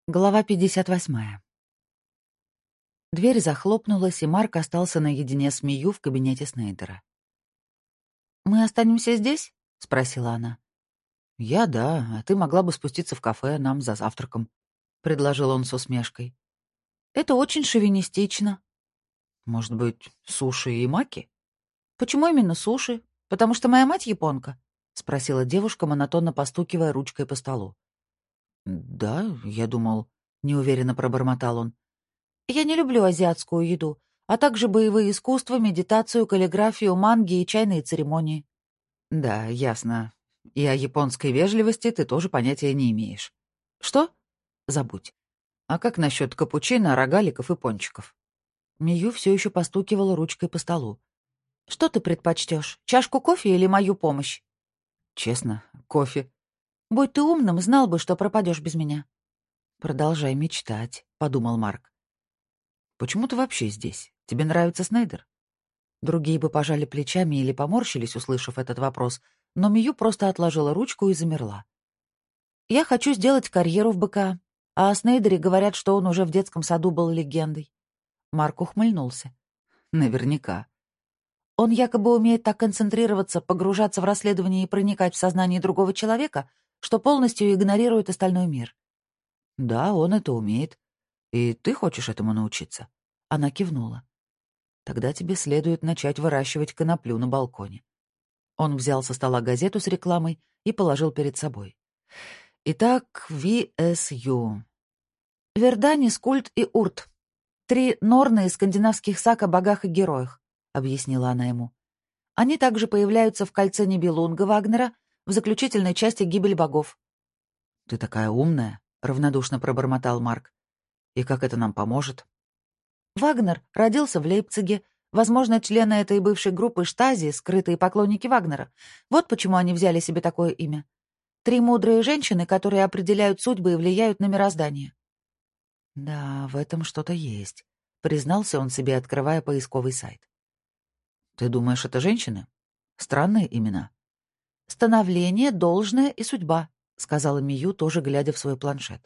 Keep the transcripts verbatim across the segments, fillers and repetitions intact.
Глава пятьдесят восьмая. Дверь захлопнулась, и Марк остался наедине с Мию в кабинете Снейдера. «Мы останемся здесь?» — спросила она. «Я — да, а ты могла бы спуститься в кафе нам за завтраком», — предложил он с усмешкой. «Это очень шовинистично». «Может быть, суши и маки?» «Почему именно суши? Потому что моя мать японка?» — спросила девушка, монотонно постукивая ручкой по столу. «Да, я думал...» — неуверенно пробормотал он. «Я не люблю азиатскую еду, а также боевые искусства, медитацию, каллиграфию, манги и чайные церемонии». «Да, ясно. И о японской вежливости ты тоже понятия не имеешь». «Что?» «Забудь. А как насчет капучино, рогаликов и пончиков?» Мию все еще постукивала ручкой по столу. «Что ты предпочтешь? Чашку кофе или мою помощь?» «Честно, кофе». «Будь ты умным, знал бы, что пропадешь без меня». «Продолжай мечтать», — подумал Марк. «Почему ты вообще здесь? Тебе нравится Снейдер?» Другие бы пожали плечами или поморщились, услышав этот вопрос, но Мию просто отложила ручку и замерла. «Я хочу сделать карьеру в БК, а о Снейдере говорят, что он уже в детском саду был легендой». Марк ухмыльнулся. «Наверняка. Он якобы умеет так концентрироваться, погружаться в расследование и проникать в сознание другого человека, что полностью игнорирует остальной мир». «Да, он это умеет. И ты хочешь этому научиться?» Она кивнула. «Тогда тебе следует начать выращивать коноплю на балконе». Он взял со стола газету с рекламой и положил перед собой. Итак, ви эс ю. «Верданис, Культ и Урт. Три норны из скандинавских саг о богах и героях», — объяснила она ему. «Они также появляются в кольце Нибелунга Вагнера в заключительной части «Гибель богов». «Ты такая умная», — равнодушно пробормотал Марк. «И как это нам поможет?» Вагнер родился в Лейпциге. Возможно, члены этой бывшей группы Штази — скрытые поклонники Вагнера. Вот почему они взяли себе такое имя. Три мудрые женщины, которые определяют судьбы и влияют на мироздание. «Да, в этом что-то есть», — признался он себе, открывая поисковый сайт. «Ты думаешь, это женщины? Странные имена». «Становление, должное и судьба», — сказала Мию, тоже глядя в свой планшет.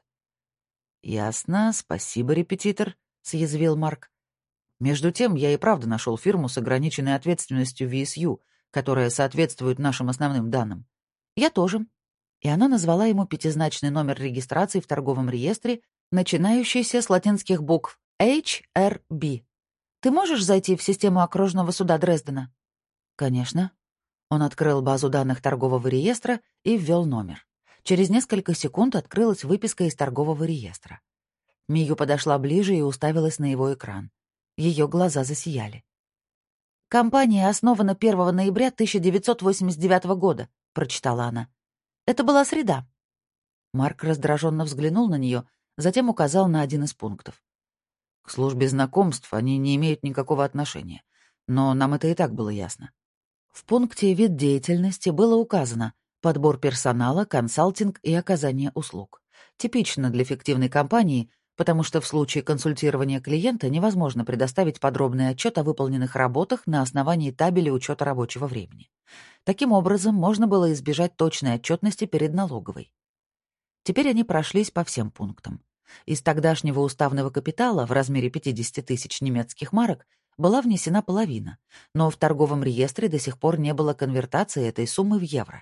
«Ясно, спасибо, репетитор», — съязвил Марк. «Между тем, я и правда нашел фирму с ограниченной ответственностью ви эс ю, которая соответствует нашим основным данным. Я тоже». И она назвала ему пятизначный номер регистрации в торговом реестре, начинающийся с латинских букв эйч эр би. «Ты можешь зайти в систему окружного суда Дрездена?» «Конечно». Он открыл базу данных торгового реестра и ввел номер. Через несколько секунд открылась выписка из торгового реестра. Мию подошла ближе и уставилась на его экран. Ее глаза засияли. «Компания основана первого ноября тысяча девятьсот восемьдесят девятого года», — прочитала она. «Это была среда». Марк раздраженно взглянул на нее, затем указал на один из пунктов. «К службе знакомств они не имеют никакого отношения, но нам это и так было ясно». В пункте «Вид деятельности» было указано «Подбор персонала, консалтинг и оказание услуг». Типично для фиктивной компании, потому что в случае консультирования клиента невозможно предоставить подробный отчет о выполненных работах на основании табеля учета рабочего времени. Таким образом, можно было избежать точной отчетности перед налоговой. Теперь они прошлись по всем пунктам. Из тогдашнего уставного капитала в размере пятьдесят тысяч немецких марок была внесена половина, но в торговом реестре до сих пор не было конвертации этой суммы в евро.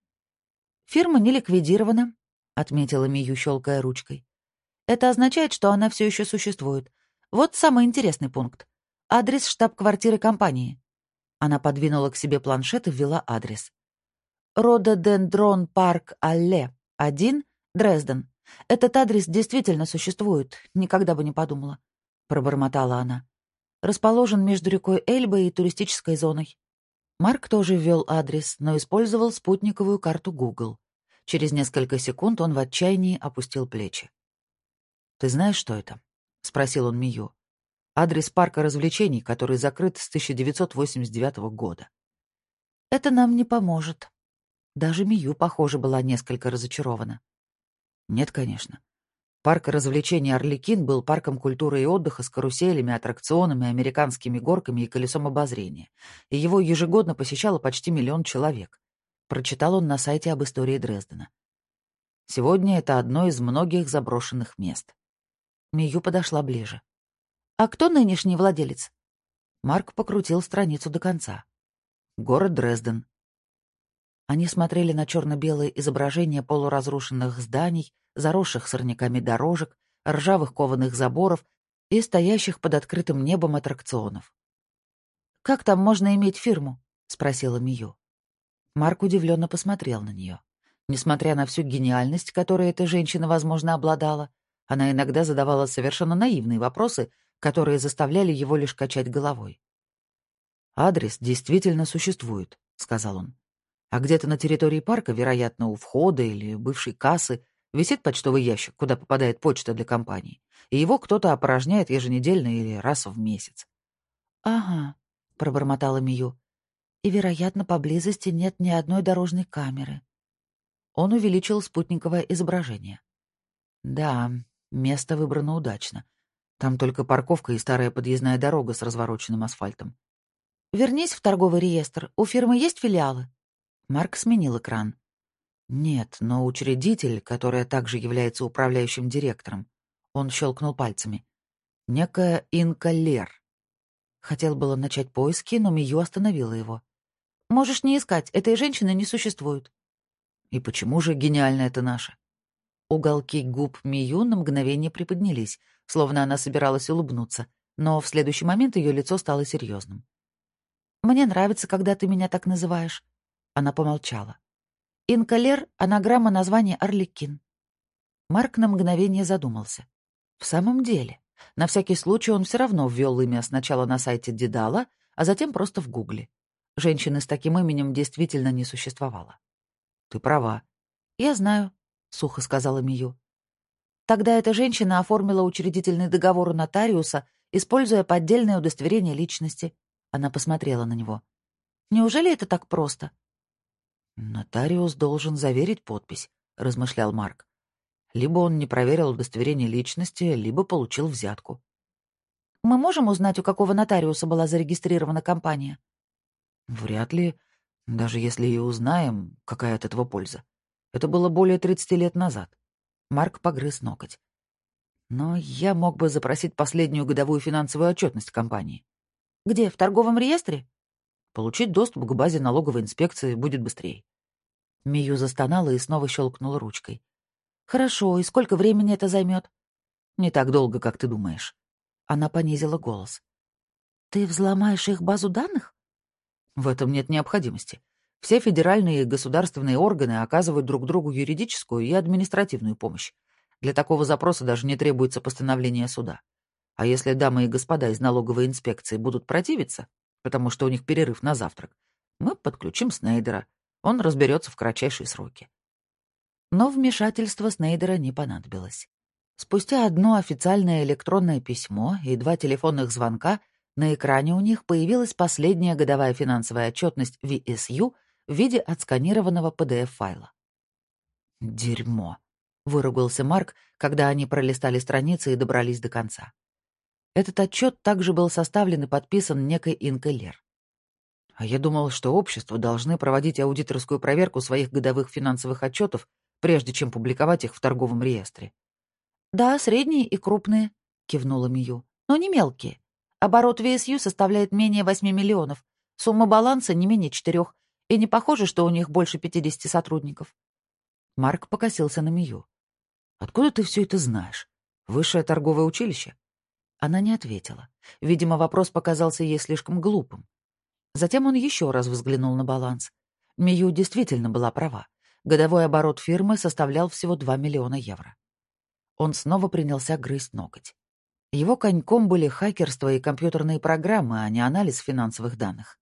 «Фирма не ликвидирована», — отметила Мию, щелкая ручкой. «Это означает, что она все еще существует. Вот самый интересный пункт. Адрес штаб-квартиры компании». Она подвинула к себе планшет и ввела адрес. «Рододендрон парк Алле, один, Дрезден. Этот адрес действительно существует, никогда бы не подумала», — пробормотала она. «Расположен между рекой Эльбой и туристической зоной». Марк тоже ввел адрес, но использовал спутниковую карту Google. Через несколько секунд он в отчаянии опустил плечи. «Ты знаешь, что это?» — спросил он Мию. «Адрес парка развлечений, который закрыт с тысяча девятьсот восемьдесят девятого года». «Это нам не поможет». Даже Мию, похоже, была несколько разочарована. «Нет, конечно. Парк развлечений «Арлекин» был парком культуры и отдыха с каруселями, аттракционами, американскими горками и колесом обозрения, и его ежегодно посещало почти миллион человек. Прочитал он на сайте об истории Дрездена. Сегодня это одно из многих заброшенных мест. Мию подошла ближе. «А кто нынешний владелец?» Марк покрутил страницу до конца. «Город Дрезден». Они смотрели на черно-белые изображения полуразрушенных зданий, заросших сорняками дорожек, ржавых кованых заборов и стоящих под открытым небом аттракционов. «Как там можно иметь фирму?» — спросила Мию. Марк удивленно посмотрел на нее. Несмотря на всю гениальность, которой эта женщина, возможно, обладала, она иногда задавала совершенно наивные вопросы, которые заставляли его лишь качать головой. «Адрес действительно существует», — сказал он. «А где-то на территории парка, вероятно, у входа или бывшей кассы, висит почтовый ящик, куда попадает почта для компании, и его кто-то опорожняет еженедельно или раз в месяц». «Ага», — пробормотала Мию. «И, вероятно, поблизости нет ни одной дорожной камеры». Он увеличил спутниковое изображение. «Да, место выбрано удачно. Там только парковка и старая подъездная дорога с развороченным асфальтом». «Вернись в торговый реестр. У фирмы есть филиалы?» Марк сменил экран. «Нет, но учредитель, который также является управляющим директором». Он щелкнул пальцами. «Некая Инка Лер». Хотел было начать поиски, но Мию остановила его. «Можешь не искать, этой женщины не существует». «И почему же гениально это наше?» Уголки губ Мию на мгновение приподнялись, словно она собиралась улыбнуться, но в следующий момент ее лицо стало серьезным. «Мне нравится, когда ты меня так называешь». Она помолчала. «Инка Лер — анаграмма названия Арлекин». Марк на мгновение задумался. В самом деле, на всякий случай он все равно ввел имя сначала на сайте Дедала, а затем просто в Гугле. Женщины с таким именем действительно не существовало. «Ты права». «Я знаю», — сухо сказала Мию. «Тогда эта женщина оформила учредительный договор у нотариуса, используя поддельное удостоверение личности». Она посмотрела на него. «Неужели это так просто?» «Нотариус должен заверить подпись», — размышлял Марк. «Либо он не проверил удостоверение личности, либо получил взятку». «Мы можем узнать, у какого нотариуса была зарегистрирована компания?» «Вряд ли. Даже если и узнаем, какая от этого польза. Это было более тридцати лет назад». Марк погрыз ноготь. «Но я мог бы запросить последнюю годовую финансовую отчетность компании». «Где, в торговом реестре?» «Получить доступ к базе налоговой инспекции будет быстрее». Мию застонала и снова щелкнула ручкой. «Хорошо, и сколько времени это займет?» «Не так долго, как ты думаешь». Она понизила голос. «Ты взломаешь их базу данных?» «В этом нет необходимости. Все федеральные и государственные органы оказывают друг другу юридическую и административную помощь. Для такого запроса даже не требуется постановление суда. А если дамы и господа из налоговой инспекции будут противиться, потому что у них перерыв на завтрак, мы подключим Снейдера. Он разберется в кратчайшие сроки». Но вмешательство Снейдера не понадобилось. Спустя одно официальное электронное письмо и два телефонных звонка на экране у них появилась последняя годовая финансовая отчетность ви эс ю в виде отсканированного пи ди эф-файла. «Дерьмо», — выругался Марк, когда они пролистали страницы и добрались до конца. Этот отчет также был составлен и подписан некой Инкой Лер. «А я думал, что общества должны проводить аудиторскую проверку своих годовых финансовых отчетов, прежде чем публиковать их в торговом реестре». «Да, средние и крупные», — кивнула Мию, — «но не мелкие. Оборот ви эс ю составляет менее восьми миллионов, сумма баланса не менее четырех, и не похоже, что у них больше пятидесяти сотрудников». Марк покосился на Мию. «Откуда ты все это знаешь? Высшее торговое училище?» Она не ответила. Видимо, вопрос показался ей слишком глупым. Затем он еще раз взглянул на баланс. Мию действительно была права. Годовой оборот фирмы составлял всего два миллиона евро. Он снова принялся грызть ноготь. Его коньком были хакерство и компьютерные программы, а не анализ финансовых данных.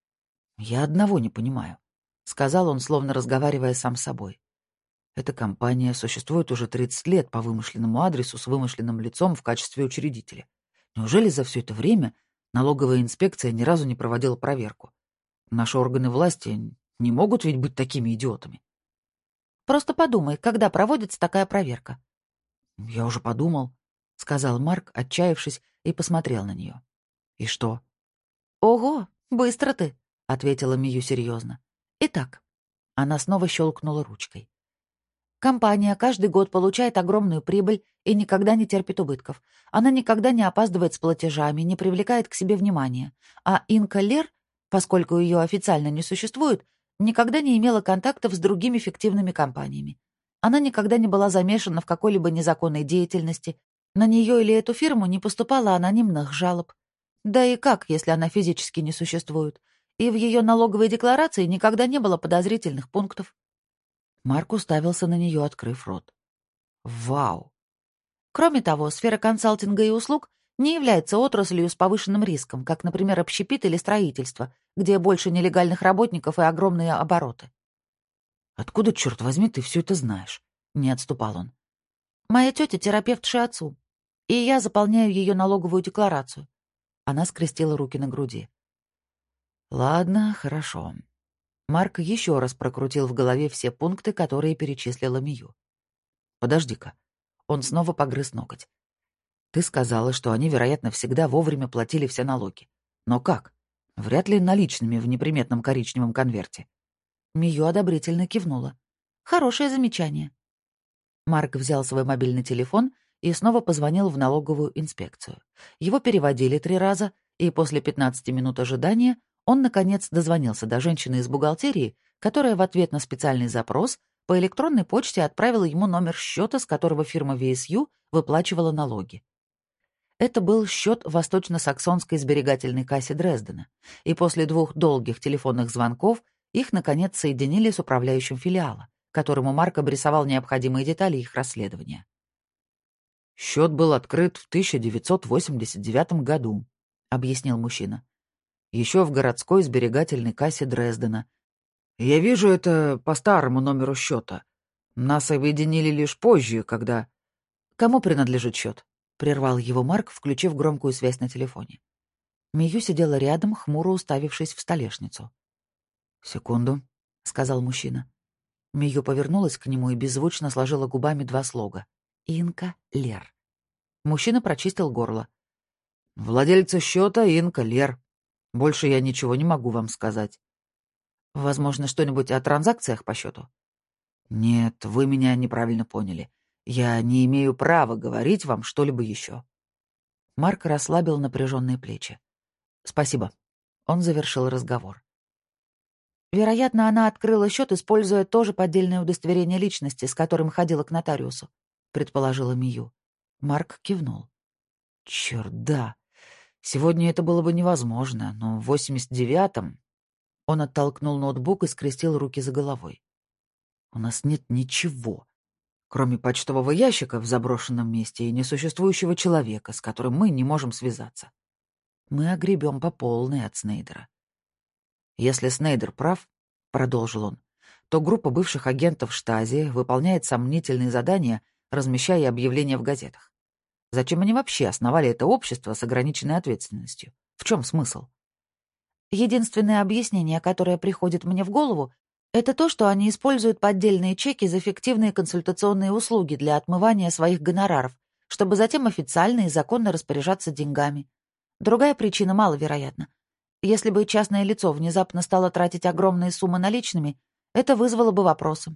«Я одного не понимаю», — сказал он, словно разговаривая сам с собой. «Эта компания существует уже тридцать лет по вымышленному адресу с вымышленным лицом в качестве учредителя. Неужели за все это время налоговая инспекция ни разу не проводила проверку? Наши органы власти не могут ведь быть такими идиотами». «Просто подумай, когда проводится такая проверка». «Я уже подумал», — сказал Марк, отчаявшись, и посмотрел на нее. «И что?» «Ого, быстро ты», — ответила Мию серьезно. «Итак». Она снова щелкнула ручкой. Компания каждый год получает огромную прибыль и никогда не терпит убытков. Она никогда не опаздывает с платежами, не привлекает к себе внимания. А Инка Лер, поскольку ее официально не существует, никогда не имела контактов с другими фиктивными компаниями. Она никогда не была замешана в какой-либо незаконной деятельности. На нее или эту фирму не поступало анонимных жалоб. Да и как, если она физически не существует? И в ее налоговой декларации никогда не было подозрительных пунктов. Марк уставился на нее, открыв рот. Вау! Кроме того, сфера консалтинга и услуг не является отраслью с повышенным риском, как, например, общепит или строительство, где больше нелегальных работников и огромные обороты. «Откуда, черт возьми, ты все это знаешь?» — не отступал он. «Моя тетя — терапевт шиатсу, и я заполняю ее налоговую декларацию». Она скрестила руки на груди. «Ладно, хорошо». Марк еще раз прокрутил в голове все пункты, которые перечислила Мию. «Подожди-ка». Он снова погрыз ноготь. «Ты сказала, что они, вероятно, всегда вовремя платили все налоги. Но как? Вряд ли наличными в неприметном коричневом конверте». Мию одобрительно кивнула. «Хорошее замечание». Марк взял свой мобильный телефон и снова позвонил в налоговую инспекцию. Его переводили три раза, и после пятнадцати минут ожидания он, наконец, дозвонился до женщины из бухгалтерии, которая в ответ на специальный запрос по электронной почте отправила ему номер счета, с которого фирма ви эс ю выплачивала налоги. Это был счет в Восточно-Саксонской сберегательной кассе Дрездена, и после двух долгих телефонных звонков их, наконец, соединили с управляющим филиала, которому Марк обрисовал необходимые детали их расследования. «Счет был открыт в тысяча девятьсот восемьдесят девятом году», — объяснил мужчина. «Еще в городской сберегательной кассе Дрездена. Я вижу это по старому номеру счета. Нас объединили лишь позже, когда...» «Кому принадлежит счет?» — прервал его Марк, включив громкую связь на телефоне. Мию сидела рядом, хмуро уставившись в столешницу. «Секунду», — сказал мужчина. Мию повернулась к нему и беззвучно сложила губами два слога. «Инка Лер». Мужчина прочистил горло. «Владельца счета Инка Лер. Больше я ничего не могу вам сказать». «Возможно, что-нибудь о транзакциях по счету?» «Нет, вы меня неправильно поняли. Я не имею права говорить вам что-либо еще». Марк расслабил напряженные плечи. «Спасибо». Он завершил разговор. Вероятно, она открыла счет, используя тоже поддельное удостоверение личности, с которым ходила к нотариусу, предположила Мию. Марк кивнул. Черт, да. Сегодня это было бы невозможно, но в восемьдесят девятом... Он оттолкнул ноутбук и скрестил руки за головой. У нас нет ничего, кроме почтового ящика в заброшенном месте и несуществующего человека, с которым мы не можем связаться. Мы огребем по полной от Снейдера. Если Снейдер прав, — продолжил он, — то группа бывших агентов Штази выполняет сомнительные задания, размещая объявления в газетах. Зачем они вообще основали это общество с ограниченной ответственностью? В чем смысл? Единственное объяснение, которое приходит мне в голову, это то, что они используют поддельные чеки за фиктивные консультационные услуги для отмывания своих гонораров, чтобы затем официально и законно распоряжаться деньгами. Другая причина маловероятна. Если бы частное лицо внезапно стало тратить огромные суммы наличными, это вызвало бы вопросы.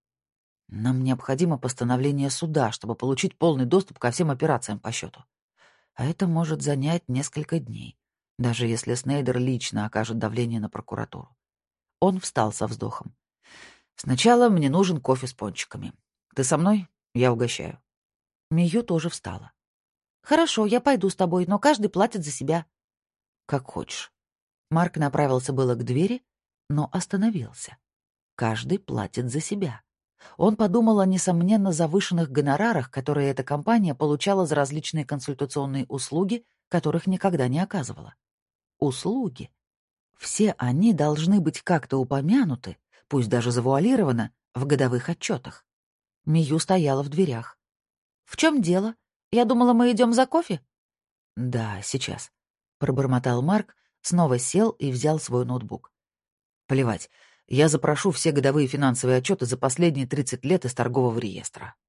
Нам необходимо постановление суда, чтобы получить полный доступ ко всем операциям по счету. А это может занять несколько дней, даже если Снейдер лично окажет давление на прокуратуру. Он встал со вздохом. «Сначала мне нужен кофе с пончиками. Ты со мной? Я угощаю». Мию тоже встала. «Хорошо, я пойду с тобой, но каждый платит за себя». «Как хочешь». Марк направился было к двери, но остановился. Каждый платит за себя. Он подумал о, несомненно, завышенных гонорарах, которые эта компания получала за различные консультационные услуги, которых никогда не оказывала. Услуги. Все они должны быть как-то упомянуты, пусть даже завуалированно, в годовых отчетах. Мию стояла в дверях. «В чем дело? Я думала, мы идем за кофе?» «Да, сейчас», — пробормотал Марк, снова сел и взял свой ноутбук. «Плевать, я запрошу все годовые финансовые отчеты за последние тридцать лет из торгового реестра».